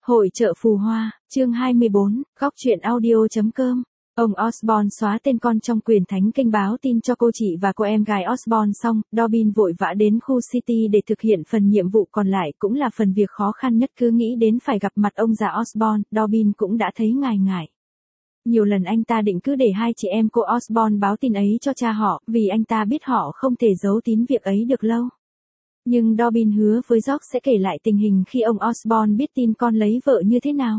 Hội chợ phù hoa, chương 24, góc truyện audio.com. Ông Osborn xóa tên con trong quyền thánh kênh báo tin cho cô chị và cô em gái Osborn xong, Dobbin vội vã đến khu City để thực hiện phần nhiệm vụ còn lại cũng là phần việc khó khăn nhất, cứ nghĩ đến phải gặp mặt ông già Osborn, Dobbin cũng đã thấy ngại ngại. Nhiều lần anh ta định cứ để hai chị em cô Osborn báo tin ấy cho cha họ, vì anh ta biết họ không thể giấu tín việc ấy được lâu. Nhưng Dobbin hứa với George sẽ kể lại tình hình khi ông Osborn biết tin con lấy vợ như thế nào.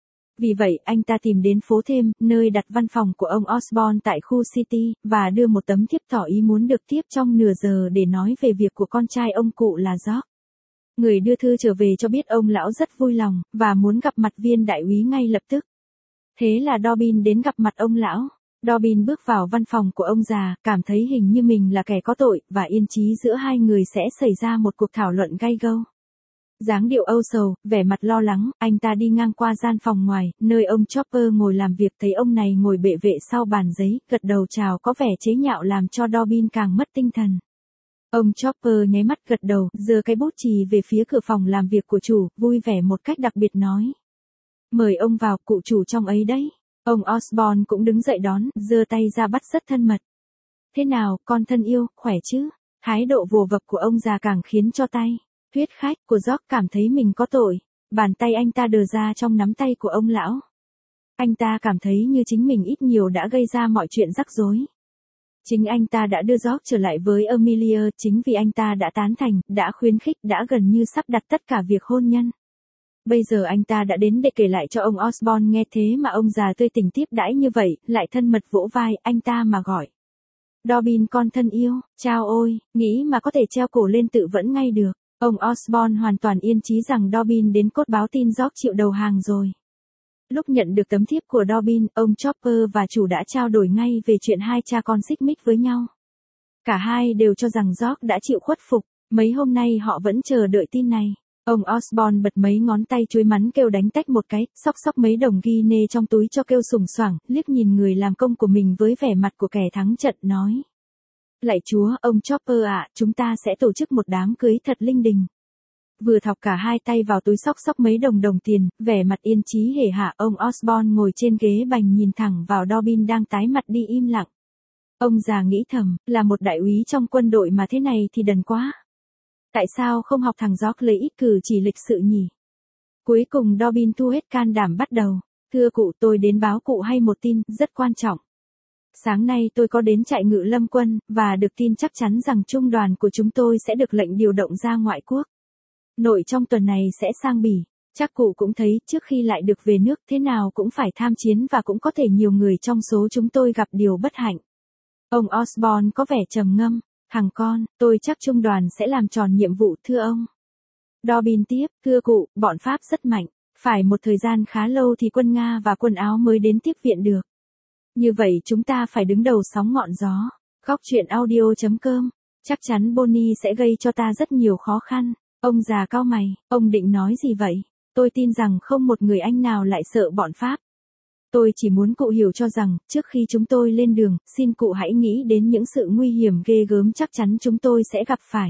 Vì vậy, anh ta tìm đến phố Thêm, nơi đặt văn phòng của ông Osborn tại khu City, và đưa một tấm thiếp tỏ ý muốn được tiếp trong nửa giờ để nói về việc của con trai ông cụ là George. Người đưa thư trở về cho biết ông lão rất vui lòng, và muốn gặp mặt viên đại úy ngay lập tức. Thế là Dobbin đến gặp mặt ông lão. Dobbin bước vào văn phòng của ông già, cảm thấy hình như mình là kẻ có tội, và yên chí giữa hai người sẽ xảy ra một cuộc thảo luận gay gâu. Dáng điệu âu sầu, vẻ mặt lo lắng, anh ta đi ngang qua gian phòng ngoài, nơi ông Chopper ngồi làm việc, thấy ông này ngồi bệ vệ sau bàn giấy, gật đầu chào có vẻ chế nhạo làm cho Dobbin càng mất tinh thần. Ông Chopper nháy mắt gật đầu, giơ cái bút chì về phía cửa phòng làm việc của chủ, vui vẻ một cách đặc biệt nói. Mời ông vào, cụ chủ trong ấy đấy. Ông Osborn cũng đứng dậy đón, giơ tay ra bắt rất thân mật. Thế nào, con thân yêu, khỏe chứ? Thái độ vồ vập của ông già càng khiến cho tay thuyết khách của George cảm thấy mình có tội. Bàn tay anh ta đờ ra trong nắm tay của ông lão. Anh ta cảm thấy như chính mình ít nhiều đã gây ra mọi chuyện rắc rối. Chính anh ta đã đưa George trở lại với Amelia, chính vì anh ta đã tán thành, đã khuyến khích, đã gần như sắp đặt tất cả việc hôn nhân. Bây giờ anh ta đã đến để kể lại cho ông Osborn nghe, thế mà ông già tươi tỉnh tiếp đãi như vậy, lại thân mật vỗ vai anh ta mà gọi. Dobbin con thân yêu, chao ôi, nghĩ mà có thể treo cổ lên tự vẫn ngay được. Ông Osborn hoàn toàn yên chí rằng Dobbin đến cốt báo tin George chịu đầu hàng rồi. Lúc nhận được tấm thiếp của Dobbin, ông Chopper và chủ đã trao đổi ngay về chuyện hai cha con xích mích với nhau. Cả hai đều cho rằng George đã chịu khuất phục, mấy hôm nay họ vẫn chờ đợi tin này. Ông Osborn bật mấy ngón tay chuối mắn kêu đánh tách một cái, xóc xóc mấy đồng ghi nê trong túi cho kêu sùng soảng, liếc nhìn người làm công của mình với vẻ mặt của kẻ thắng trận nói. Lạy Chúa, ông Chopper ạ, chúng ta sẽ tổ chức một đám cưới thật linh đình. Vừa thọc cả hai tay vào túi xóc xóc mấy đồng tiền, vẻ mặt yên chí hề hạ, ông Osborn ngồi trên ghế bành nhìn thẳng vào Dobbin đang tái mặt đi im lặng. Ông già nghĩ thầm, là một đại úy trong quân đội mà thế này thì đần quá. Tại sao không học thằng George lấy ít cử chỉ lịch sự nhỉ? Cuối cùng Dobbin thu hết can đảm bắt đầu. Thưa cụ, tôi đến báo cụ hay một tin rất quan trọng. Sáng nay tôi có đến trại ngự lâm quân, và được tin chắc chắn rằng trung đoàn của chúng tôi sẽ được lệnh điều động ra ngoại quốc. Nội trong tuần này sẽ sang Bỉ. Chắc cụ cũng thấy, trước khi lại được về nước thế nào cũng phải tham chiến và cũng có thể nhiều người trong số chúng tôi gặp điều bất hạnh. Ông Osborn có vẻ trầm ngâm. Thằng con, tôi chắc trung đoàn sẽ làm tròn nhiệm vụ thưa ông. Dobbin tiếp, thưa cụ, bọn Pháp rất mạnh. Phải một thời gian khá lâu thì quân Nga và quân Áo mới đến tiếp viện được. Như vậy chúng ta phải đứng đầu sóng ngọn gió. Góc truyện audio.com. Chắc chắn Bonnie sẽ gây cho ta rất nhiều khó khăn. Ông già cau mày, ông định nói gì vậy? Tôi tin rằng không một người Anh nào lại sợ bọn Pháp. Tôi chỉ muốn cụ hiểu cho rằng, trước khi chúng tôi lên đường, xin cụ hãy nghĩ đến những sự nguy hiểm ghê gớm chắc chắn chúng tôi sẽ gặp phải.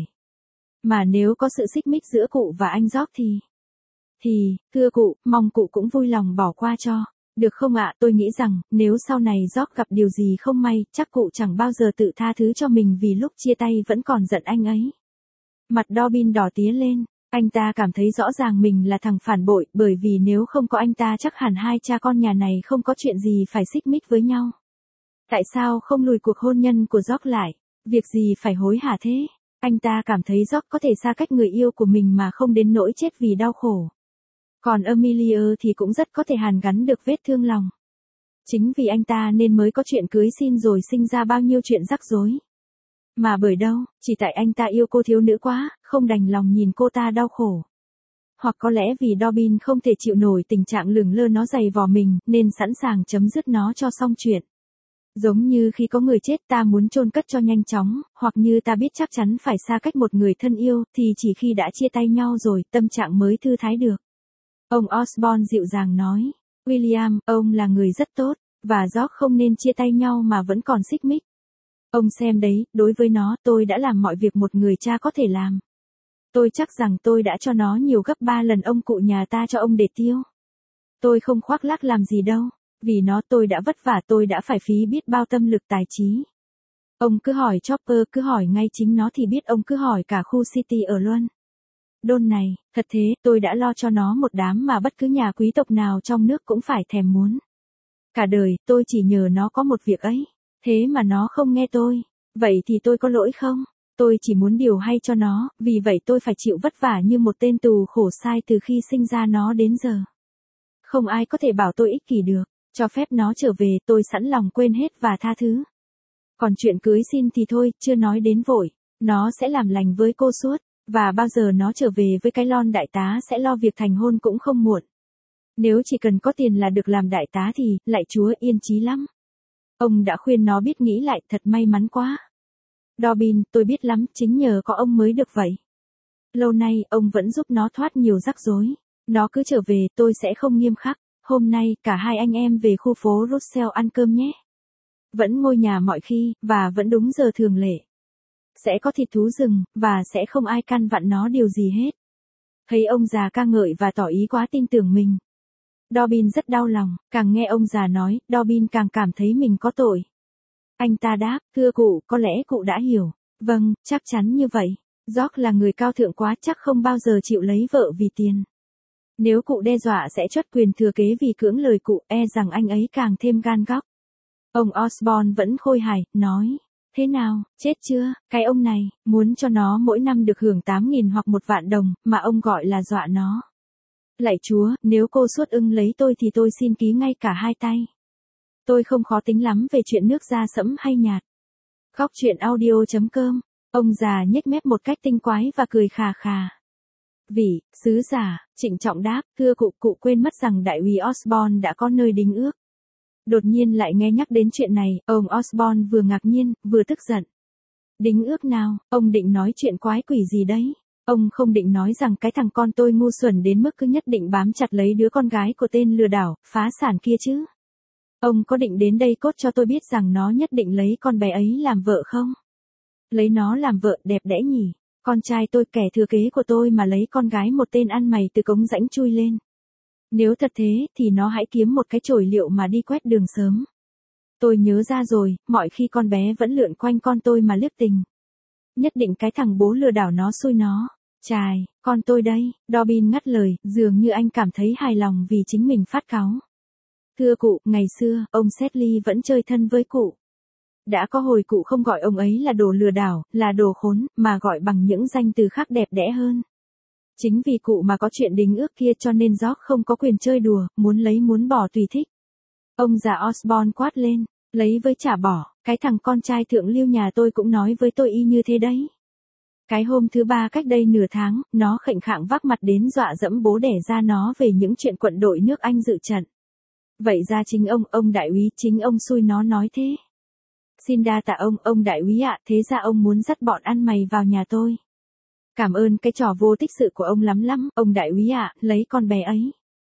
Mà nếu có sự xích mích giữa cụ và anh George thì, thưa cụ, mong cụ cũng vui lòng bỏ qua cho. Được không ạ? Tôi nghĩ rằng, nếu sau này George gặp điều gì không may, chắc cụ chẳng bao giờ tự tha thứ cho mình vì lúc chia tay vẫn còn giận anh ấy. Mặt Dobbin đỏ tía lên. Anh ta cảm thấy rõ ràng mình là thằng phản bội, bởi vì nếu không có anh ta chắc hẳn hai cha con nhà này không có chuyện gì phải xích mích với nhau. Tại sao không lùi cuộc hôn nhân của George lại? Việc gì phải hối hả thế? Anh ta cảm thấy George có thể xa cách người yêu của mình mà không đến nỗi chết vì đau khổ. Còn Amelia thì cũng rất có thể hàn gắn được vết thương lòng. Chính vì anh ta nên mới có chuyện cưới xin rồi sinh ra bao nhiêu chuyện rắc rối. Mà bởi đâu, chỉ tại anh ta yêu cô thiếu nữ quá, không đành lòng nhìn cô ta đau khổ. Hoặc có lẽ vì Dobbin không thể chịu nổi tình trạng lửng lơ nó dày vò mình, nên sẵn sàng chấm dứt nó cho xong chuyện. Giống như khi có người chết ta muốn chôn cất cho nhanh chóng, hoặc như ta biết chắc chắn phải xa cách một người thân yêu, thì chỉ khi đã chia tay nhau rồi, tâm trạng mới thư thái được. Ông Osborn dịu dàng nói, William, ông là người rất tốt, và George không nên chia tay nhau mà vẫn còn xích mích. Ông xem đấy, đối với nó, tôi đã làm mọi việc một người cha có thể làm. Tôi chắc rằng tôi đã cho nó nhiều gấp 3 lần ông cụ nhà ta cho ông để tiêu. Tôi không khoác lác làm gì đâu. Vì nó tôi đã vất vả, tôi đã phải phí biết bao tâm lực tài trí. Ông cứ hỏi Chopper, cứ hỏi ngay chính nó thì biết, ông cứ hỏi cả khu City ở London này. Thật thế, tôi đã lo cho nó một đám mà bất cứ nhà quý tộc nào trong nước cũng phải thèm muốn. Cả đời, tôi chỉ nhờ nó có một việc ấy. Thế mà nó không nghe tôi. Vậy thì tôi có lỗi không? Tôi chỉ muốn điều hay cho nó, vì vậy tôi phải chịu vất vả như một tên tù khổ sai từ khi sinh ra nó đến giờ. Không ai có thể bảo tôi ích kỷ được. Cho phép nó trở về, tôi sẵn lòng quên hết và tha thứ. Còn chuyện cưới xin thì thôi, chưa nói đến vội. Nó sẽ làm lành với cô suốt. Và bao giờ nó trở về với cái lon đại tá sẽ lo việc thành hôn cũng không muộn. Nếu chỉ cần có tiền là được làm đại tá thì, lạy Chúa, yên chí lắm. Ông đã khuyên nó biết nghĩ lại, thật may mắn quá. Robin, tôi biết lắm, chính nhờ có ông mới được vậy. Lâu nay, ông vẫn giúp nó thoát nhiều rắc rối. Nó cứ trở về, tôi sẽ không nghiêm khắc. Hôm nay, cả hai anh em về khu phố Russell ăn cơm nhé. Vẫn ngôi nhà mọi khi, và vẫn đúng giờ thường lệ. Sẽ có thịt thú rừng, và sẽ không ai căn vặn nó điều gì hết. Thấy ông già ca ngợi và tỏ ý quá tin tưởng mình. Robin rất đau lòng, càng nghe ông già nói, Robin càng cảm thấy mình có tội. Anh ta đáp, thưa cụ, có lẽ cụ đã hiểu. Vâng, chắc chắn như vậy. George là người cao thượng quá, chắc không bao giờ chịu lấy vợ vì tiền. Nếu cụ đe dọa sẽ truất quyền thừa kế vì cưỡng lời cụ, e rằng anh ấy càng thêm gan góc. Ông Osborne vẫn khôi hài, nói. Thế nào, chết chưa, cái ông này, muốn cho nó mỗi năm được hưởng 8.000 hoặc 1 vạn đồng, mà ông gọi là dọa nó. Lạy Chúa, nếu cô suốt ưng lấy tôi thì tôi xin ký ngay cả hai tay. Tôi không khó tính lắm về chuyện nước da sẫm hay nhạt. Góc truyện audio.com. Ông già nhếch mép một cách tinh quái và cười khà khà. Vị, sứ giả, trịnh trọng đáp, thưa cụ, cụ quên mất rằng đại úy Osborne đã có nơi đính ước. Đột nhiên lại nghe nhắc đến chuyện này, ông Osborne vừa ngạc nhiên, vừa tức giận. Đính ước nào, ông định nói chuyện quái quỷ gì đấy? Ông không định nói rằng cái thằng con tôi ngu xuẩn đến mức cứ nhất định bám chặt lấy đứa con gái của tên lừa đảo, phá sản kia chứ? Ông có định đến đây cốt cho tôi biết rằng nó nhất định lấy con bé ấy làm vợ không? Lấy nó làm vợ đẹp đẽ nhỉ? Con trai tôi, kẻ thừa kế của tôi mà lấy con gái một tên ăn mày từ cống rãnh chui lên. Nếu thật thế, thì nó hãy kiếm một cái chổi liệu mà đi quét đường sớm. Tôi nhớ ra rồi, mọi khi con bé vẫn lượn quanh con tôi mà liếc tình. Nhất định cái thằng bố lừa đảo nó xui nó. Chài, con tôi đây, Robin ngắt lời, dường như anh cảm thấy hài lòng vì chính mình phát cáu. Thưa cụ, ngày xưa, ông Sedley vẫn chơi thân với cụ. Đã có hồi cụ không gọi ông ấy là đồ lừa đảo, là đồ khốn, mà gọi bằng những danh từ khác đẹp đẽ hơn. Chính vì cụ mà có chuyện đính ước kia cho nên George không có quyền chơi đùa, muốn lấy muốn bỏ tùy thích. Ông già Osborne quát lên, lấy với trả bỏ, cái thằng con trai thượng lưu nhà tôi cũng nói với tôi y như thế đấy. Cái hôm thứ 3 cách đây nửa tháng, nó khệnh khạng vác mặt đến dọa dẫm bố đẻ ra nó về những chuyện quận đội nước Anh dự trận. Vậy ra chính ông đại úy, chính ông xui nó nói thế. Xin đa tạ ông đại úy ạ, thế ra ông muốn dắt bọn ăn mày vào nhà tôi. Cảm ơn cái trò vô tích sự của ông lắm, ông đại úy ạ, lấy con bé ấy.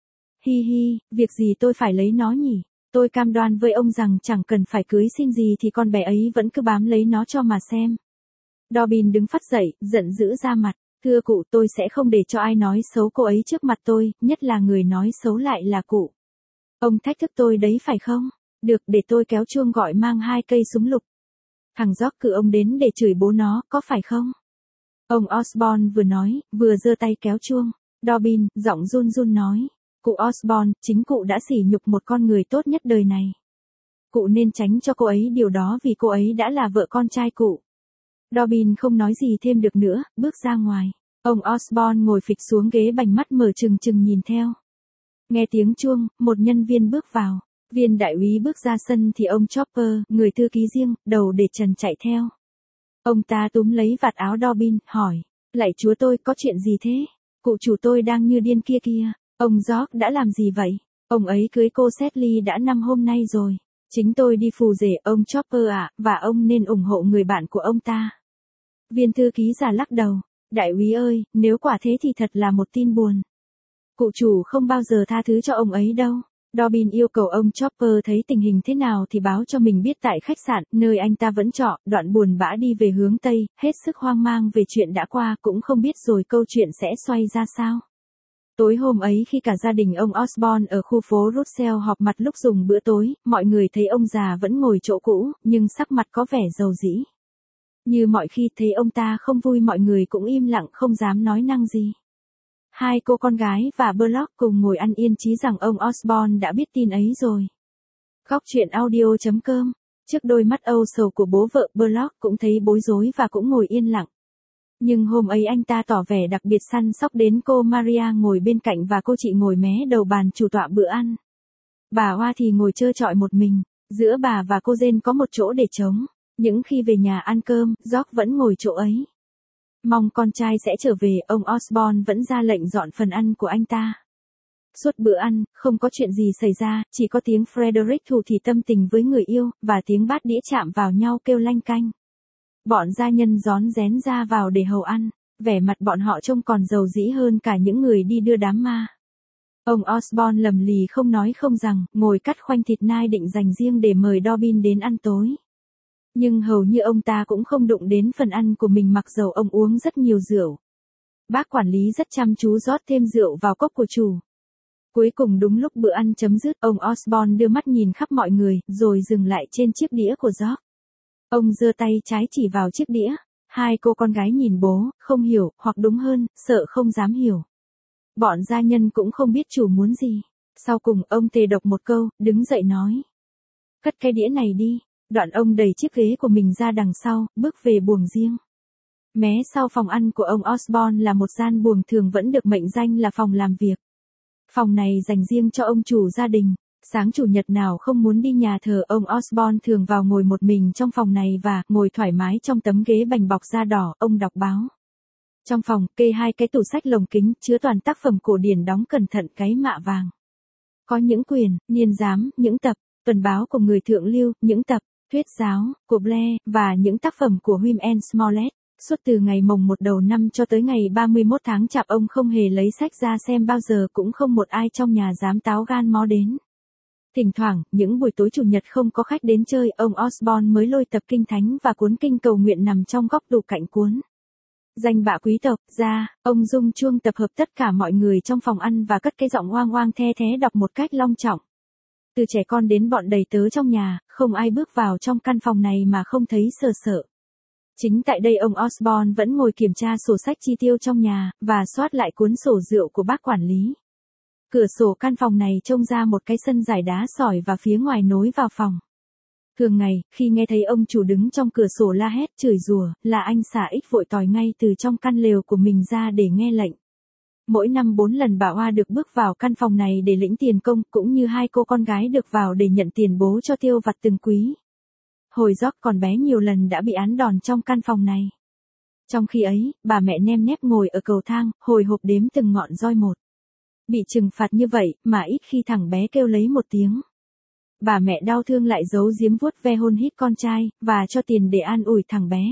Hi hi, việc gì tôi phải lấy nó nhỉ? Tôi cam đoan với ông rằng chẳng cần phải cưới xin gì thì con bé ấy vẫn cứ bám lấy nó cho mà xem. Robin đứng phắt dậy, giận dữ ra mặt. Thưa cụ, tôi sẽ không để cho ai nói xấu cô ấy trước mặt tôi, nhất là người nói xấu lại là cụ. Ông thách thức tôi đấy phải không? Được, để tôi kéo chuông gọi mang 2 cây súng lục. Thằng George cử ông đến để chửi bố nó, có phải không? Ông Osborne vừa nói, vừa giơ tay kéo chuông. Robin, giọng run run nói. Cụ Osborne, chính cụ đã sỉ nhục một con người tốt nhất đời này. Cụ nên tránh cho cô ấy điều đó vì cô ấy đã là vợ con trai cụ. Robin không nói gì thêm được nữa, bước ra ngoài. Ông Osborne ngồi phịch xuống ghế bành mắt mở trừng trừng nhìn theo. Nghe tiếng chuông, một nhân viên bước vào. Viên đại úy bước ra sân thì ông Chopper, người thư ký riêng, đầu để trần chạy theo. Ông ta túm lấy vạt áo Robin, hỏi. Lạy Chúa tôi, có chuyện gì thế? Cụ chủ tôi đang như điên kia kìa. Ông George đã làm gì vậy? Ông ấy cưới cô Sedley đã 5 hôm nay rồi. Chính tôi đi phù rể ông Chopper ạ, và ông nên ủng hộ người bạn của ông ta. Viên thư ký già lắc đầu. Đại úy ơi, nếu quả thế thì thật là một tin buồn. Cụ chủ không bao giờ tha thứ cho ông ấy đâu. Dobbin yêu cầu ông Chopper thấy tình hình thế nào thì báo cho mình biết tại khách sạn, nơi anh ta vẫn trọ, đoạn buồn bã đi về hướng Tây, hết sức hoang mang về chuyện đã qua, cũng không biết rồi câu chuyện sẽ xoay ra sao. Tối hôm ấy khi cả gia đình ông Osborn ở khu phố Russell họp mặt lúc dùng bữa tối, mọi người thấy ông già vẫn ngồi chỗ cũ, nhưng sắc mặt có vẻ rầu rĩ. Như mọi khi thấy ông ta không vui, mọi người cũng im lặng không dám nói năng gì. Hai cô con gái và Block cùng ngồi ăn yên chí rằng ông Osborn đã biết tin ấy rồi. Góc truyện audio.com. Trước đôi mắt âu sầu của bố vợ, Block cũng thấy bối rối và cũng ngồi yên lặng. Nhưng hôm ấy anh ta tỏ vẻ đặc biệt săn sóc đến cô Maria ngồi bên cạnh và cô chị ngồi mé đầu bàn chủ tọa bữa ăn. Bà Hoa thì ngồi trơ trọi một mình, giữa bà và cô Jane có một chỗ để trống. Những khi về nhà ăn cơm, George vẫn ngồi chỗ ấy. Mong con trai sẽ trở về, ông Osborn vẫn ra lệnh dọn phần ăn của anh ta. Suốt bữa ăn, không có chuyện gì xảy ra, chỉ có tiếng Frederick thủ thỉ tâm tình với người yêu, và tiếng bát đĩa chạm vào nhau kêu lanh canh. Bọn gia nhân rón rén ra vào để hầu ăn, vẻ mặt bọn họ trông còn dầu dĩ hơn cả những người đi đưa đám ma. Ông Osborn lầm lì không nói không rằng, ngồi cắt khoanh thịt nai định dành riêng để mời Dobbin đến ăn tối. Nhưng hầu như ông ta cũng không đụng đến phần ăn của mình mặc dầu ông uống rất nhiều rượu. Bác quản lý rất chăm chú rót thêm rượu vào cốc của chủ. Cuối cùng đúng lúc bữa ăn chấm dứt, ông Osborn đưa mắt nhìn khắp mọi người, rồi dừng lại trên chiếc đĩa của George. Ông giơ tay trái chỉ vào chiếc đĩa. Hai cô con gái nhìn bố, không hiểu, hoặc đúng hơn, sợ không dám hiểu. Bọn gia nhân cũng không biết chủ muốn gì. Sau cùng ông thề độc một câu, đứng dậy nói. Cất cái đĩa này đi. Đoạn ông đẩy chiếc ghế của mình ra đằng sau, bước về buồng riêng. Mé sau phòng ăn của ông Osborn là một gian buồng thường vẫn được mệnh danh là phòng làm việc. Phòng này dành riêng cho ông chủ gia đình. Sáng chủ nhật nào không muốn đi nhà thờ, ông Osborn thường vào ngồi một mình trong phòng này và ngồi thoải mái trong tấm ghế bành bọc da đỏ, ông đọc báo. Trong phòng, kê hai cái tủ sách lồng kính chứa toàn tác phẩm cổ điển đóng cẩn thận cái mạ vàng. Có những quyển, niên giám, những tập, tuần báo của người thượng lưu, những tập, thuyết giáo, của Blair, và những tác phẩm của Hume and Smollett. Suốt từ ngày mồng 1 đầu năm cho tới ngày 31 tháng Chạp ông không hề lấy sách ra xem bao giờ, cũng không một ai trong nhà dám táo gan mó đến. Thỉnh thoảng, những buổi tối chủ nhật không có khách đến chơi, ông Osborn mới lôi tập kinh thánh và cuốn kinh cầu nguyện nằm trong góc tủ cạnh cuốn. Danh bạ quý tộc ra, ông rung chuông tập hợp tất cả mọi người trong phòng ăn và cất cái giọng oang oang the thé đọc một cách long trọng. Từ trẻ con đến bọn đầy tớ trong nhà, không ai bước vào trong căn phòng này mà không thấy sợ sợ. Chính tại đây ông Osborn vẫn ngồi kiểm tra sổ sách chi tiêu trong nhà, và soát lại cuốn sổ rượu của bác quản lý. Cửa sổ căn phòng này trông ra một cái sân giải đá sỏi và phía ngoài nối vào phòng. Thường ngày, khi nghe thấy ông chủ đứng trong cửa sổ la hét chửi rủa, là anh xả ích vội tỏi ngay từ trong căn lều của mình ra để nghe lệnh. Mỗi năm 4 lần bà Hoa được bước vào căn phòng này để lĩnh tiền công, cũng như hai cô con gái được vào để nhận tiền bố cho tiêu vặt từng quý. Hồi George còn bé nhiều lần đã bị án đòn trong căn phòng này. Trong khi ấy, bà mẹ nem nép ngồi ở cầu thang, hồi hộp đếm từng ngọn roi một. Bị trừng phạt như vậy, mà ít khi thằng bé kêu lấy một tiếng. Bà mẹ đau thương lại giấu giếm vuốt ve hôn hít con trai, và cho tiền để an ủi thằng bé.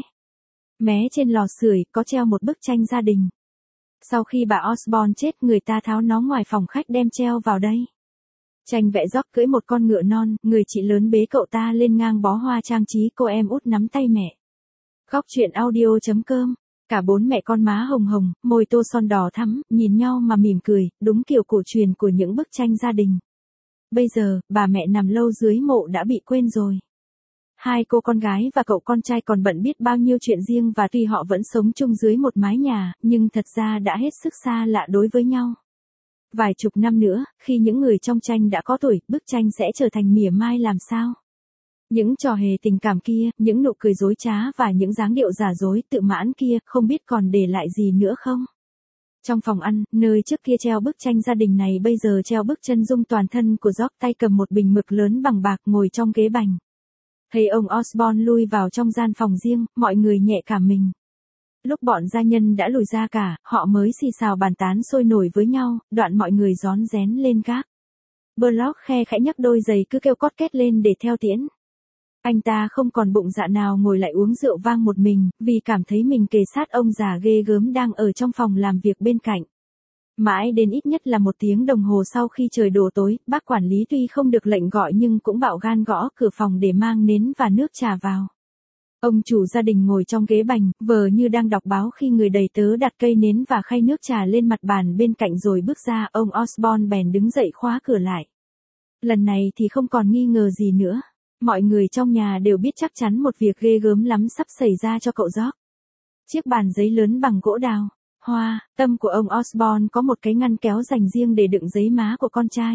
Mé trên lò sưởi có treo một bức tranh gia đình. Sau khi bà Osborn chết, người ta tháo nó ngoài phòng khách đem treo vào đây. Tranh vẽ George cưỡi một con ngựa non, người chị lớn bế cậu ta lên ngang bó hoa trang trí cô em út nắm tay mẹ. Góc truyện audio.com. Cả bốn mẹ con má hồng hồng, môi tô son đỏ thắm, nhìn nhau mà mỉm cười, đúng kiểu cổ truyền của những bức tranh gia đình. Bây giờ, bà mẹ nằm lâu dưới mộ đã bị quên rồi. Hai cô con gái và cậu con trai còn bận biết bao nhiêu chuyện riêng, và tuy họ vẫn sống chung dưới một mái nhà, nhưng thật ra đã hết sức xa lạ đối với nhau. Vài chục năm nữa, khi những người trong tranh đã có tuổi, bức tranh sẽ trở thành mỉa mai làm sao? Những trò hề tình cảm kia, những nụ cười dối trá và những dáng điệu giả dối tự mãn kia, không biết còn để lại gì nữa không? Trong phòng ăn, nơi trước kia treo bức tranh gia đình này bây giờ treo bức chân dung toàn thân của George, tay cầm một bình mực lớn bằng bạc ngồi trong ghế bành. Thấy ông Osborn lui vào trong gian phòng riêng, mọi người nhẹ cả mình. Lúc bọn gia nhân đã lùi ra cả, họ mới xì xào bàn tán sôi nổi với nhau, đoạn mọi người rón rén lên gác. Block khe khẽ nhấc đôi giày cứ kêu cót két lên để theo tiễn. Anh ta không còn bụng dạ nào ngồi lại uống rượu vang một mình, vì cảm thấy mình kề sát ông già ghê gớm đang ở trong phòng làm việc bên cạnh. Mãi đến ít nhất là 1 tiếng đồng hồ sau khi trời đổ tối, bác quản lý tuy không được lệnh gọi nhưng cũng bạo gan gõ cửa phòng để mang nến và nước trà vào. Ông chủ gia đình ngồi trong ghế bành, vờ như đang đọc báo khi người đầy tớ đặt cây nến và khay nước trà lên mặt bàn bên cạnh rồi bước ra. Ông Osborne bèn đứng dậy khóa cửa lại. Lần này thì không còn nghi ngờ gì nữa. Mọi người trong nhà đều biết chắc chắn một việc ghê gớm lắm sắp xảy ra cho cậu George. Chiếc bàn giấy lớn bằng gỗ đào, hoa, tâm của ông Osborne có một cái ngăn kéo dành riêng để đựng giấy má của con trai.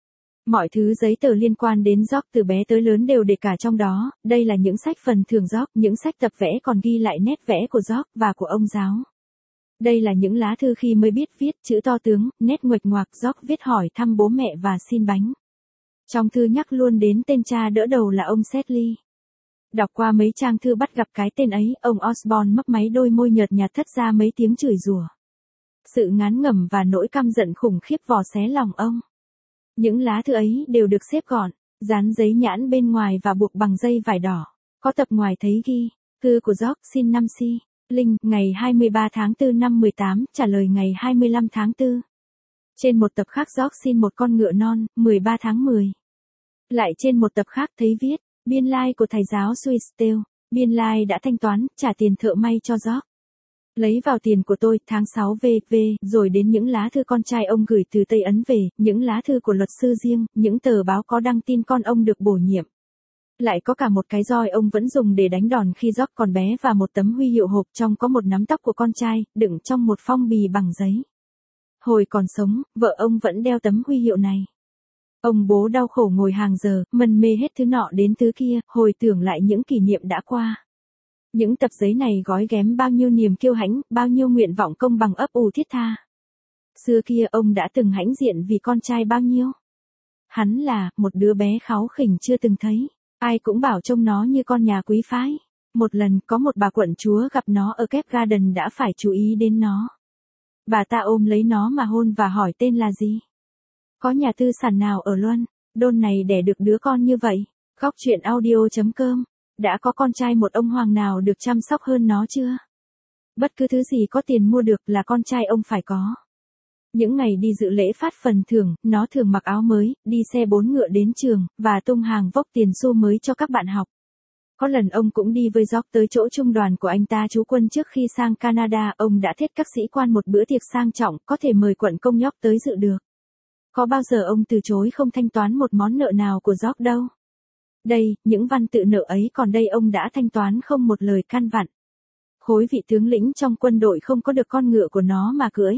Mọi thứ giấy tờ liên quan đến George từ bé tới lớn đều để cả trong đó, đây là những sách phần thưởng George, những sách tập vẽ còn ghi lại nét vẽ của George và của ông giáo. Đây là những lá thư khi mới biết viết, chữ to tướng, nét nguệch ngoạc. George viết hỏi thăm bố mẹ và xin bánh. Trong thư nhắc luôn đến tên cha đỡ đầu là ông Sedley. Đọc qua mấy trang thư bắt gặp cái tên ấy, ông Osborne mấp máy đôi môi nhợt nhạt thất ra mấy tiếng chửi rủa. Sự ngán ngẩm và nỗi căm giận khủng khiếp vò xé lòng ông. Những lá thư ấy đều được xếp gọn, dán giấy nhãn bên ngoài và buộc bằng dây vải đỏ. Có tập ngoài thấy ghi, thư của George xin Nancy, Linh, ngày 23 tháng 4 năm 18, trả lời ngày 25 tháng 4. Trên một tập khác George xin một con ngựa non, 13 tháng 10. Lại trên một tập khác thấy viết, biên lai của thầy giáo Swisdale, biên lai đã thanh toán, trả tiền thợ may cho George. Lấy vào tiền của tôi, tháng 6 VV, rồi đến những lá thư con trai ông gửi từ Tây Ấn về, những lá thư của luật sư riêng, những tờ báo có đăng tin con ông được bổ nhiệm. Lại có cả một cái roi ông vẫn dùng để đánh đòn khi George còn bé và một tấm huy hiệu hộp trong có một nắm tóc của con trai, đựng trong một phong bì bằng giấy. Hồi còn sống, vợ ông vẫn đeo tấm huy hiệu này. Ông bố đau khổ ngồi hàng giờ, mân mê hết thứ nọ đến thứ kia, hồi tưởng lại những kỷ niệm đã qua. Những tập giấy này gói ghém bao nhiêu niềm kiêu hãnh, bao nhiêu nguyện vọng công bằng ấp ủ thiết tha. Xưa kia ông đã từng hãnh diện vì con trai bao nhiêu. Hắn là một đứa bé kháu khỉnh chưa từng thấy, ai cũng bảo trông nó như con nhà quý phái. Một lần có một bà quận chúa gặp nó ở Cape Garden đã phải chú ý đến nó. Bà ta ôm lấy nó mà hôn và hỏi tên là gì. Có nhà tư sản nào ở London này đẻ được đứa con như vậy? Góc truyện audio.com. Đã có con trai một ông hoàng nào được chăm sóc hơn nó chưa? Bất cứ thứ gì có tiền mua được là con trai ông phải có. Những ngày đi dự lễ phát phần thưởng, nó thường mặc áo mới, đi xe 4 ngựa đến trường, và tung hàng vốc tiền xu mới cho các bạn học. Có lần ông cũng đi với George tới chỗ trung đoàn của anh ta trú quân trước khi sang Canada, ông đã thết các sĩ quan một bữa tiệc sang trọng, có thể mời quận công York tới dự được. Có bao giờ ông từ chối không thanh toán một món nợ nào của George đâu. Đây, những văn tự nợ ấy còn đây ông đã thanh toán không một lời căn vặn. Khối vị tướng lĩnh trong quân đội không có được con ngựa của nó mà cưỡi.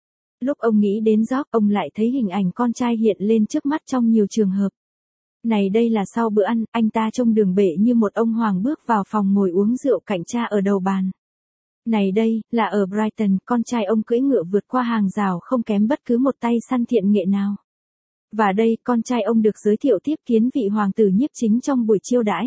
Lúc ông nghĩ đến George, ông lại thấy hình ảnh con trai hiện lên trước mắt trong nhiều trường hợp. Này đây là sau bữa ăn, anh ta trông đường bệ như một ông hoàng bước vào phòng ngồi uống rượu cạnh cha ở đầu bàn. Này đây, là ở Brighton, con trai ông cưỡi ngựa vượt qua hàng rào không kém bất cứ một tay săn thiện nghệ nào. Và đây, con trai ông được giới thiệu tiếp kiến vị hoàng tử nhiếp chính trong buổi chiêu đãi.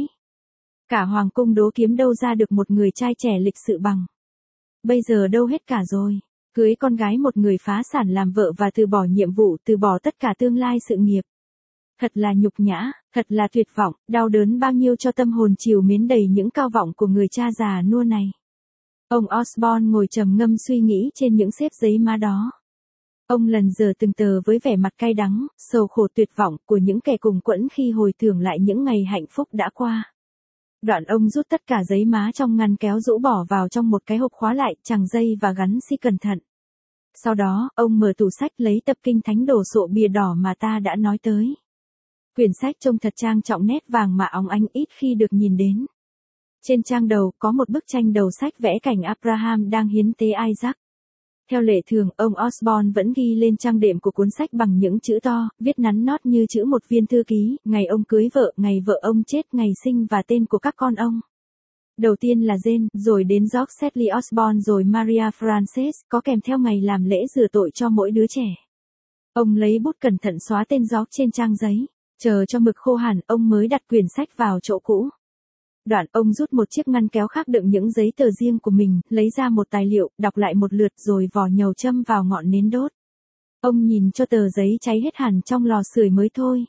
Cả hoàng cung đố kiếm đâu ra được một người trai trẻ lịch sự bằng. Bây giờ đâu hết cả rồi. Cưới con gái một người phá sản làm vợ và từ bỏ nhiệm vụ, từ bỏ tất cả tương lai sự nghiệp. Thật là nhục nhã, thật là tuyệt vọng, đau đớn bao nhiêu cho tâm hồn trìu mến đầy những cao vọng của người cha già nua này. Ông Osborne ngồi trầm ngâm suy nghĩ trên những xếp giấy má đó. Ông lần giờ từng tờ với vẻ mặt cay đắng, sầu khổ tuyệt vọng của những kẻ cùng quẫn khi hồi tưởng lại những ngày hạnh phúc đã qua. Đoạn ông rút tất cả giấy má trong ngăn kéo rũ bỏ vào trong một cái hộp khóa lại, chằng dây và gắn xi cẩn thận. Sau đó, ông mở tủ sách lấy tập kinh thánh đổ sộ bìa đỏ mà ta đã nói tới. Quyển sách trông thật trang trọng nét vàng mà óng ánh ít khi được nhìn đến. Trên trang đầu có một bức tranh đầu sách vẽ cảnh Abraham đang hiến tế Isaac. Theo lệ thường, ông Osborne vẫn ghi lên trang đệm của cuốn sách bằng những chữ to, viết nắn nót như chữ một viên thư ký, ngày ông cưới vợ, ngày vợ ông chết, ngày sinh và tên của các con ông. Đầu tiên là Jane, rồi đến George Sedley Osborne rồi Maria Frances, có kèm theo ngày làm lễ rửa tội cho mỗi đứa trẻ. Ông lấy bút cẩn thận xóa tên George trên trang giấy, chờ cho mực khô hẳn, ông mới đặt quyển sách vào chỗ cũ. Đoạn ông rút một chiếc ngăn kéo khác đựng những giấy tờ riêng của mình, lấy ra một tài liệu, đọc lại một lượt rồi vò nhầu châm vào ngọn nến đốt. Ông nhìn cho tờ giấy cháy hết hẳn trong lò sưởi mới thôi.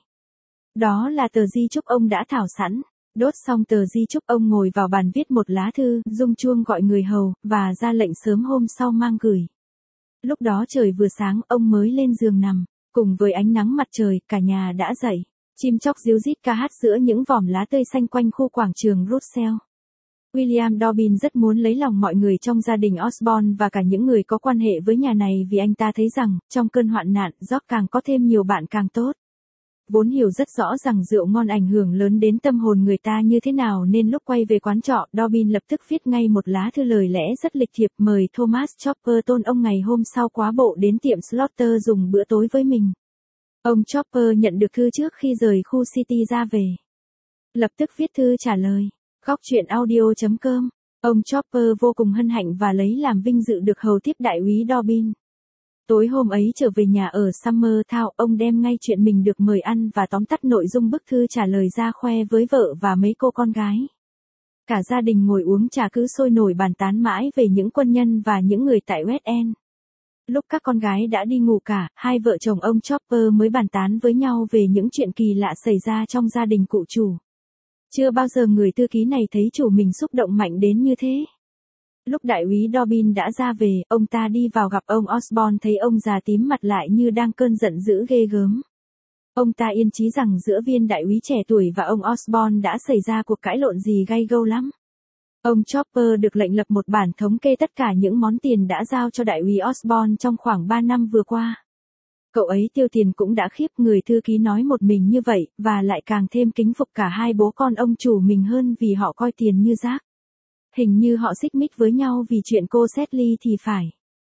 Đó là tờ di chúc ông đã thảo sẵn. Đốt xong tờ di chúc ông ngồi vào bàn viết một lá thư, rung chuông gọi người hầu, và ra lệnh sớm hôm sau mang gửi. Lúc đó trời vừa sáng, ông mới lên giường nằm. Cùng với ánh nắng mặt trời, cả nhà đã dậy. Chim chóc ríu rít ca hát giữa những vòm lá tươi xanh quanh khu quảng trường Russell. William Dobbin rất muốn lấy lòng mọi người trong gia đình Osborne và cả những người có quan hệ với nhà này vì anh ta thấy rằng, trong cơn hoạn nạn, George càng có thêm nhiều bạn càng tốt. Vốn hiểu rất rõ rằng rượu ngon ảnh hưởng lớn đến tâm hồn người ta như thế nào nên lúc quay về quán trọ, Dobbin lập tức viết ngay một lá thư lời lẽ rất lịch thiệp mời Thomas Chopper tôn ông ngày hôm sau quá bộ đến tiệm Slaughter dùng bữa tối với mình. Ông Chopper nhận được thư trước khi rời khu City ra về. Lập tức viết thư trả lời. Góc chuyện audio.com. Ông Chopper vô cùng hân hạnh và lấy làm vinh dự được hầu tiếp đại úy Dobbin. Tối hôm ấy trở về nhà ở Summertown, ông đem ngay chuyện mình được mời ăn và tóm tắt nội dung bức thư trả lời ra khoe với vợ và mấy cô con gái. Cả gia đình ngồi uống trà cứ sôi nổi bàn tán mãi về những quân nhân và những người tại West End. Lúc các con gái đã đi ngủ cả, hai vợ chồng ông Chopper mới bàn tán với nhau về những chuyện kỳ lạ xảy ra trong gia đình cụ chủ. Chưa bao giờ người thư ký này thấy chủ mình xúc động mạnh đến như thế. Lúc đại úy Dobbin đã ra về, ông ta đi vào gặp ông Osborne thấy ông già tím mặt lại như đang cơn giận dữ ghê gớm. Ông ta yên chí rằng giữa viên đại úy trẻ tuổi và ông Osborne đã xảy ra cuộc cãi lộn gì gay gâu lắm. Ông Chopper được lệnh lập một bản thống kê tất cả những món tiền đã giao cho đại úy Osborne trong khoảng 3 năm vừa qua. Cậu ấy tiêu tiền cũng đã khiếp, người thư ký nói một mình như vậy, và lại càng thêm kính phục cả hai bố con ông chủ mình hơn vì họ coi tiền như rác. Hình như họ xích mích với nhau vì chuyện cô Sally thì phải.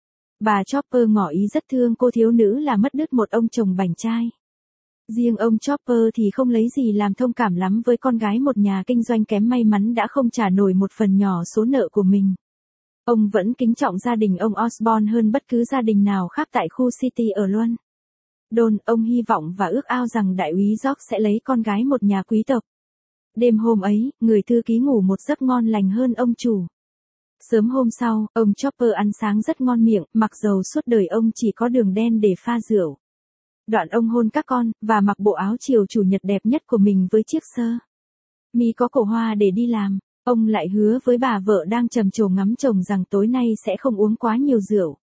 Bà Chopper ngỏ ý rất thương cô thiếu nữ là mất đứt một ông chồng bảnh trai. Riêng ông Chopper thì không lấy gì làm thông cảm lắm với con gái một nhà kinh doanh kém may mắn đã không trả nổi một phần nhỏ số nợ của mình. Ông vẫn kính trọng gia đình ông Osborne hơn bất cứ gia đình nào khác tại khu City ở London. Ông hy vọng và ước ao rằng đại úy George sẽ lấy con gái một nhà quý tộc. Đêm hôm ấy, người thư ký ngủ một giấc ngon lành hơn ông chủ. Sớm hôm sau, ông Chopper ăn sáng rất ngon miệng, mặc dầu suốt đời ông chỉ có đường đen để pha rượu. Đoạn ông hôn các con, và mặc bộ áo chiều chủ nhật đẹp nhất của mình với chiếc sơ mi có cổ hoa để đi làm. Ông lại hứa với bà vợ đang trầm trồ ngắm chồng rằng tối nay sẽ không uống quá nhiều rượu.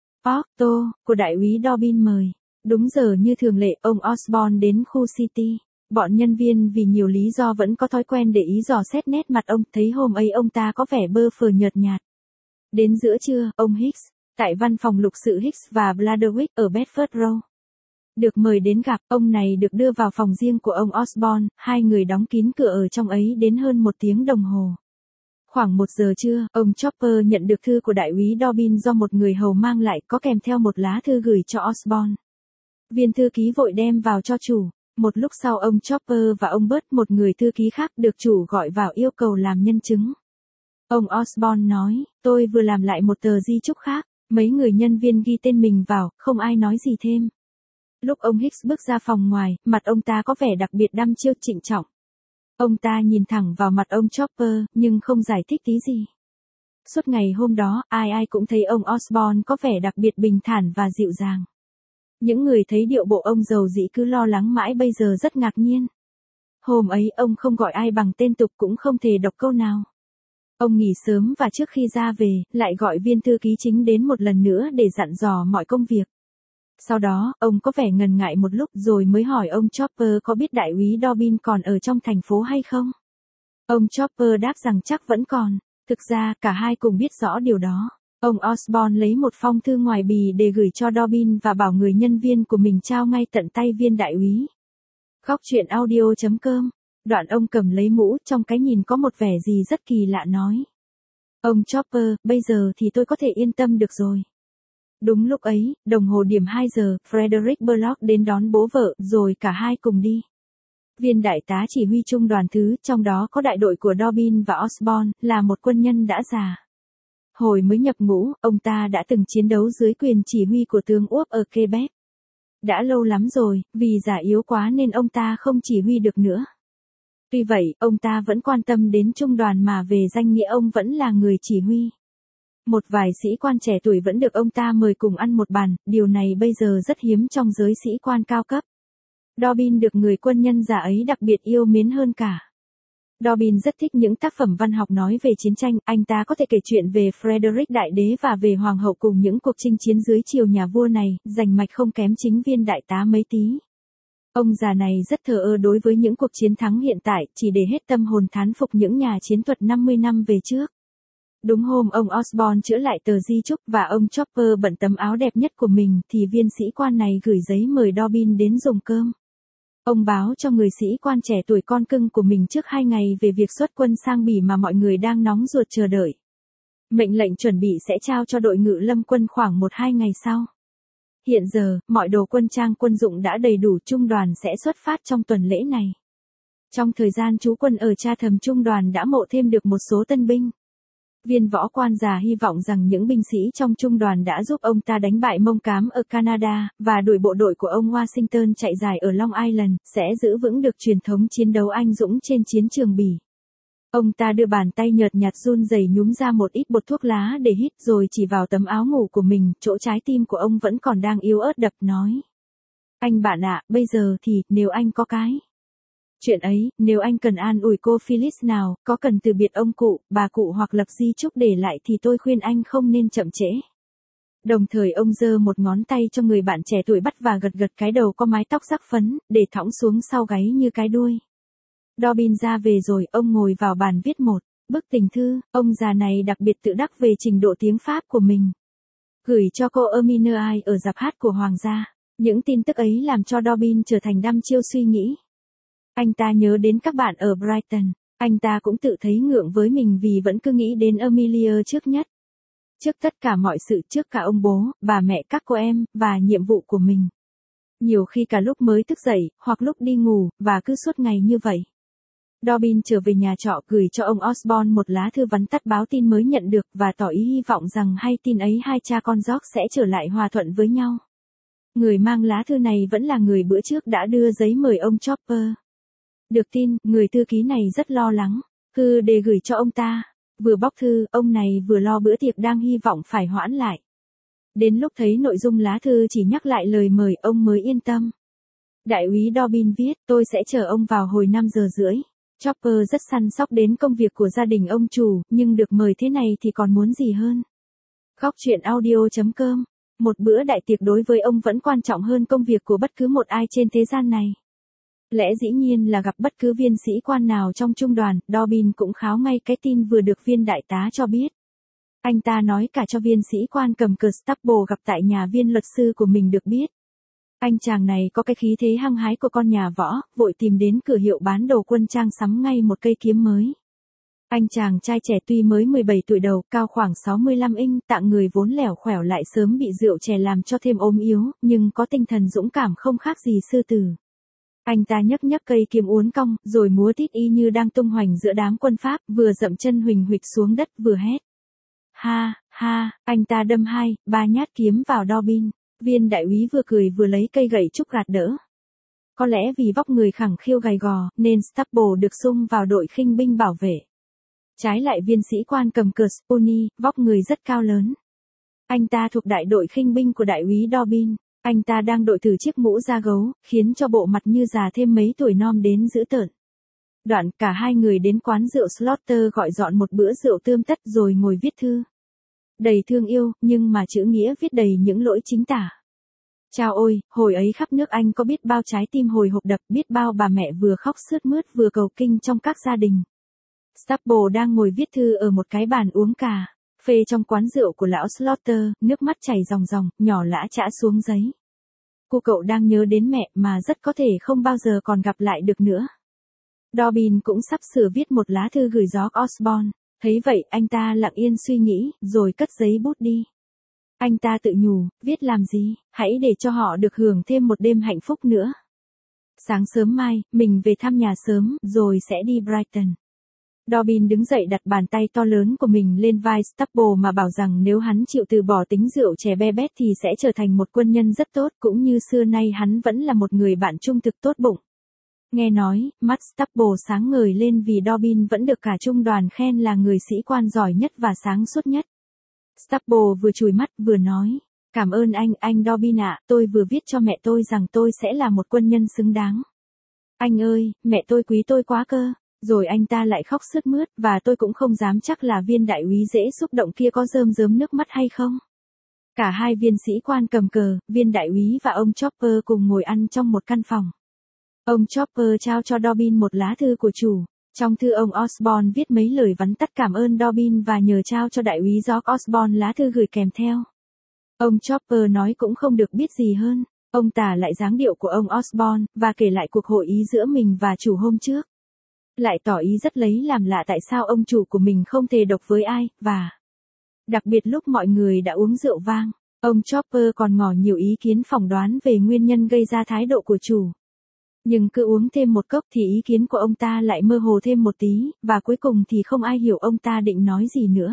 Otto, của đại úy Dobbin mời. Đúng giờ như thường lệ, ông Osborne đến khu City. Bọn nhân viên vì nhiều lý do vẫn có thói quen để ý dò xét nét mặt ông, thấy hôm ấy ông ta có vẻ bơ phờ nhợt nhạt. Đến giữa trưa, ông Hicks, tại văn phòng lục sự Hicks và Bladderwick ở Bedford Row, được mời đến gặp. Ông này được đưa vào phòng riêng của ông Osborne, hai người đóng kín cửa ở trong ấy đến hơn 1 tiếng đồng hồ. Khoảng 1 giờ trưa, ông Chopper nhận được thư của đại úy Dobbin do một người hầu mang lại, có kèm theo một lá thư gửi cho Osborne. Viên thư ký vội đem vào cho chủ. Một lúc sau ông Chopper và ông Bert, một người thư ký khác, được chủ gọi vào yêu cầu làm nhân chứng. Ông Osborne nói, tôi vừa làm lại một tờ di chúc khác, mấy người nhân viên ghi tên mình vào, không ai nói gì thêm. Lúc ông Hicks bước ra phòng ngoài, mặt ông ta có vẻ đặc biệt đăm chiêu trịnh trọng. Ông ta nhìn thẳng vào mặt ông Chopper, nhưng không giải thích tí gì. Suốt ngày hôm đó, ai cũng thấy ông Osborne có vẻ đặc biệt bình thản và dịu dàng. Những người thấy điệu bộ ông giàu dĩ cứ lo lắng mãi bây giờ rất ngạc nhiên. Hôm ấy ông không gọi ai bằng tên tục, cũng không thề đọc câu nào. Ông nghỉ sớm và trước khi ra về, lại gọi viên thư ký chính đến một lần nữa để dặn dò mọi công việc. Sau đó, ông có vẻ ngần ngại một lúc rồi mới hỏi ông Chopper có biết đại úy Dobbin còn ở trong thành phố hay không. Ông Chopper đáp rằng chắc vẫn còn. Thực ra, cả hai cùng biết rõ điều đó. Ông Osborne lấy một phong thư ngoài bì để gửi cho Dobbin và bảo người nhân viên của mình trao ngay tận tay viên đại úy. Góc chuyện audio.com. Đoạn ông cầm lấy mũ, trong cái nhìn có một vẻ gì rất kỳ lạ nói. Ông Chopper, bây giờ thì tôi có thể yên tâm được rồi. Đúng lúc ấy, đồng hồ điểm 2 giờ, Frederick Bullock đến đón bố vợ, rồi cả hai cùng đi. Viên đại tá chỉ huy trung đoàn thứ, trong đó có đại đội của Dobbin và Osborne, là một quân nhân đã già. Hồi mới nhập ngũ, ông ta đã từng chiến đấu dưới quyền chỉ huy của tướng Úc ở Quebec. Đã lâu lắm rồi, vì già yếu quá nên ông ta không chỉ huy được nữa. Tuy vậy, ông ta vẫn quan tâm đến trung đoàn mà về danh nghĩa ông vẫn là người chỉ huy. Một vài sĩ quan trẻ tuổi vẫn được ông ta mời cùng ăn một bàn, điều này bây giờ rất hiếm trong giới sĩ quan cao cấp. Dobbin được người quân nhân già ấy đặc biệt yêu mến hơn cả. Dobbin rất thích những tác phẩm văn học nói về chiến tranh, anh ta có thể kể chuyện về Frederick Đại Đế và về Hoàng hậu cùng những cuộc chinh chiến dưới triều nhà vua này, rành mạch không kém chính viên đại tá mấy tí. Ông già này rất thờ ơ đối với những cuộc chiến thắng hiện tại, chỉ để hết tâm hồn thán phục những nhà chiến thuật 50 năm về trước. Đúng hôm ông Osborne chữa lại tờ di chúc và ông Chopper bận tấm áo đẹp nhất của mình thì viên sĩ quan này gửi giấy mời Dobbin đến dùng cơm. Ông báo cho người sĩ quan trẻ tuổi con cưng của mình trước 2 ngày về việc xuất quân sang Bỉ mà mọi người đang nóng ruột chờ đợi. Mệnh lệnh chuẩn bị sẽ trao cho đội ngự lâm quân khoảng 1-2 ngày sau. Hiện giờ, mọi đồ quân trang quân dụng đã đầy đủ, trung đoàn sẽ xuất phát trong tuần lễ này. Trong thời gian trú quân ở Chatham, trung đoàn đã mộ thêm được một số tân binh. Viên võ quan già hy vọng rằng những binh sĩ trong trung đoàn đã giúp ông ta đánh bại Mông Cám ở Canada, và đuổi bộ đội của ông Washington chạy dài ở Long Island, sẽ giữ vững được truyền thống chiến đấu anh dũng trên chiến trường Bỉ. Ông ta đưa bàn tay nhợt nhạt run rẩy nhúm ra một ít bột thuốc lá để hít rồi chỉ vào tấm áo ngủ của mình, chỗ trái tim của ông vẫn còn đang yếu ớt đập, nói. Anh bạn ạ, bây giờ thì, nếu anh có cái chuyện ấy, nếu anh cần an ủi cô Phyllis nào, có cần từ biệt ông cụ, bà cụ hoặc lập di chúc để lại thì tôi khuyên anh không nên chậm trễ. Đồng thời ông giơ một ngón tay cho người bạn trẻ tuổi bắt và gật gật cái đầu có mái tóc sắc phấn, để thõng xuống sau gáy như cái đuôi. Dobbin ra về rồi, ông ngồi vào bàn viết một bức tình thư, ông già này đặc biệt tự đắc về trình độ tiếng Pháp của mình. Gửi cho cô Hermine Ai ở dạp hát của Hoàng gia. Những tin tức ấy làm cho Dobbin trở thành đăm chiêu suy nghĩ. Anh ta nhớ đến các bạn ở Brighton, anh ta cũng tự thấy ngượng với mình vì vẫn cứ nghĩ đến Amelia trước nhất. Trước tất cả mọi sự, trước cả ông bố, bà mẹ, các cô em, và nhiệm vụ của mình. Nhiều khi cả lúc mới thức dậy, hoặc lúc đi ngủ, và cứ suốt ngày như vậy. Dobbin trở về nhà trọ gửi cho ông Osborne một lá thư vắn tắt báo tin mới nhận được và tỏ ý hy vọng rằng hay tin ấy hai cha con George sẽ trở lại hòa thuận với nhau. Người mang lá thư này vẫn là người bữa trước đã đưa giấy mời ông Chopper. Được tin, người thư ký này rất lo lắng, thư để gửi cho ông ta. Vừa bóc thư, ông này vừa lo bữa tiệc đang hy vọng phải hoãn lại. Đến lúc thấy nội dung lá thư chỉ nhắc lại lời mời, ông mới yên tâm. Đại úy Dobbin viết, tôi sẽ chờ ông vào hồi 5:30. Chopper rất săn sóc đến công việc của gia đình ông chủ, nhưng được mời thế này thì còn muốn gì hơn. Góc truyện audio.com. Một bữa đại tiệc đối với ông vẫn quan trọng hơn công việc của bất cứ một ai trên thế gian này. Lẽ dĩ nhiên là gặp bất cứ viên sĩ quan nào trong trung đoàn, Dobbin cũng kháo ngay cái tin vừa được viên đại tá cho biết. Anh ta nói cả cho viên sĩ quan cầm cờ Staple gặp tại nhà viên luật sư của mình được biết. Anh chàng này có cái khí thế hăng hái của con nhà võ, vội tìm đến cửa hiệu bán đồ quân trang sắm ngay một cây kiếm mới. Anh chàng trai trẻ tuy mới 17 tuổi đầu, cao khoảng 65 inch, tạng người vốn lẻo khẻo lại sớm bị rượu chè làm cho thêm ốm yếu, nhưng có tinh thần dũng cảm không khác gì sư tử. Anh ta nhấc nhấc cây kiếm uốn cong, rồi múa tít y như đang tung hoành giữa đám quân Pháp, vừa dậm chân huỳnh huỵch xuống đất vừa hét. Ha, ha, anh ta đâm 2-3 nhát kiếm vào Dobbin. Viên đại úy vừa cười vừa lấy cây gậy trúc gạt đỡ. Có lẽ vì vóc người khẳng khiu gầy gò, nên Staple được xung vào đội khinh binh bảo vệ. Trái lại viên sĩ quan cầm cờ Spoonie, vóc người rất cao lớn. Anh ta thuộc đại đội khinh binh của đại úy Dobbin. Anh ta đang đội thử chiếc mũ da gấu, khiến cho bộ mặt như già thêm mấy tuổi non đến dữ tợn. Đoạn cả hai người đến quán rượu Slaughter gọi dọn một bữa rượu tươm tất rồi ngồi viết thư. Đầy thương yêu, nhưng mà chữ nghĩa viết đầy những lỗi chính tả. Chao ôi, hồi ấy khắp nước Anh có biết bao trái tim hồi hộp đập, biết bao bà mẹ vừa khóc sướt mướt vừa cầu kinh trong các gia đình. Staple đang ngồi viết thư ở một cái bàn uống cà phê trong quán rượu của lão Slaughter, nước mắt chảy ròng ròng, nhỏ lã chã xuống giấy. Cô cậu đang nhớ đến mẹ mà rất có thể không bao giờ còn gặp lại được nữa. Dobbin cũng sắp sửa viết một lá thư gửi George Osborne. Thấy vậy, anh ta lặng yên suy nghĩ, rồi cất giấy bút đi. Anh ta tự nhủ, viết làm gì, hãy để cho họ được hưởng thêm một đêm hạnh phúc nữa. Sáng sớm mai, mình về thăm nhà sớm, rồi sẽ đi Brighton. Dobbin đứng dậy đặt bàn tay to lớn của mình lên vai Staple mà bảo rằng nếu hắn chịu từ bỏ tính rượu chè be bét thì sẽ trở thành một quân nhân rất tốt, cũng như xưa nay hắn vẫn là một người bạn trung thực tốt bụng. Nghe nói, mắt Staple sáng ngời lên vì Dobbin vẫn được cả trung đoàn khen là người sĩ quan giỏi nhất và sáng suốt nhất. Staple vừa chùi mắt vừa nói, cảm ơn anh Dobbin ạ, tôi vừa viết cho mẹ tôi rằng tôi sẽ là một quân nhân xứng đáng. Anh ơi, mẹ tôi quý tôi quá cơ. Rồi anh ta lại khóc sướt mướt, và tôi cũng không dám chắc là viên đại úy dễ xúc động kia có rơm rớm nước mắt hay không. Cả hai viên sĩ quan cầm cờ, viên đại úy và ông Chopper cùng ngồi ăn trong một căn phòng. Ông Chopper trao cho Dobbin một lá thư của chủ. Trong thư ông Osborn viết mấy lời vắn tắt cảm ơn Dobbin và nhờ trao cho đại úy George Osborn lá thư gửi kèm theo. Ông Chopper nói cũng không được biết gì hơn. Ông tả lại dáng điệu của ông Osborn, và kể lại cuộc hội ý giữa mình và chủ hôm trước. Lại tỏ ý rất lấy làm lạ tại sao ông chủ của mình không thề độc với ai, và đặc biệt lúc mọi người đã uống rượu vang, ông Chopper còn ngỏ nhiều ý kiến phỏng đoán về nguyên nhân gây ra thái độ của chủ. Nhưng cứ uống thêm một cốc thì ý kiến của ông ta lại mơ hồ thêm một tí, và cuối cùng thì không ai hiểu ông ta định nói gì nữa.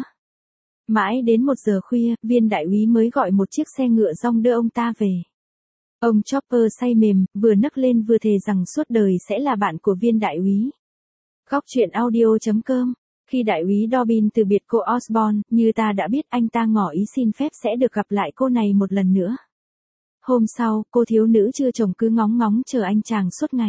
Mãi đến 1 giờ khuya, viên đại úy mới gọi một chiếc xe ngựa rong đưa ông ta về. Ông Chopper say mềm, vừa nấc lên vừa thề rằng suốt đời sẽ là bạn của viên đại úy. Góc truyện audio.com. Khi đại úy Dobbin từ biệt cô Osborn, như ta đã biết, anh ta ngỏ ý xin phép sẽ được gặp lại cô này một lần nữa. Hôm sau, cô thiếu nữ chưa chồng cứ ngóng ngóng chờ anh chàng suốt ngày.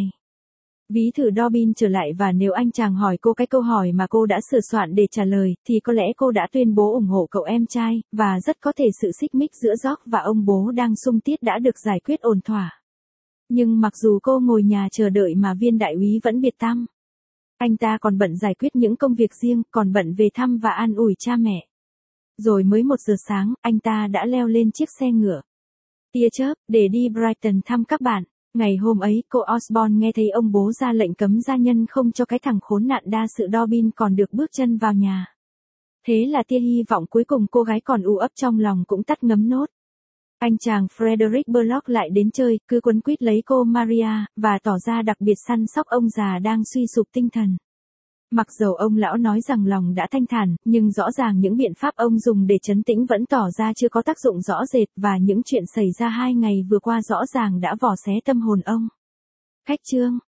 Ví thử Dobbin trở lại, và nếu anh chàng hỏi cô cái câu hỏi mà cô đã sửa soạn để trả lời, thì có lẽ cô đã tuyên bố ủng hộ cậu em trai, và rất có thể sự xích mích giữa George và ông bố đang xung tiết đã được giải quyết ổn thỏa. Nhưng mặc dù cô ngồi nhà chờ đợi mà viên đại úy vẫn biệt tăm. Anh ta còn bận giải quyết những công việc riêng, còn bận về thăm và an ủi cha mẹ. Rồi mới 1 giờ sáng, anh ta đã leo lên chiếc xe ngựa tia chớp để đi Brighton thăm các bạn. Ngày hôm ấy, cô Osborn nghe thấy ông bố ra lệnh cấm gia nhân không cho cái thằng khốn nạn đa sự Dobbin còn được bước chân vào nhà. Thế là tia hy vọng cuối cùng cô gái còn u ấp trong lòng cũng tắt ngấm nốt. Anh chàng Frederick Burlock lại đến chơi, cứ quấn quýt lấy cô Maria, và tỏ ra đặc biệt săn sóc ông già đang suy sụp tinh thần. Mặc dầu ông lão nói rằng lòng đã thanh thản, nhưng rõ ràng những biện pháp ông dùng để trấn tĩnh vẫn tỏ ra chưa có tác dụng rõ rệt, và những chuyện xảy ra 2 ngày vừa qua rõ ràng đã vò xé tâm hồn ông. Khách chương.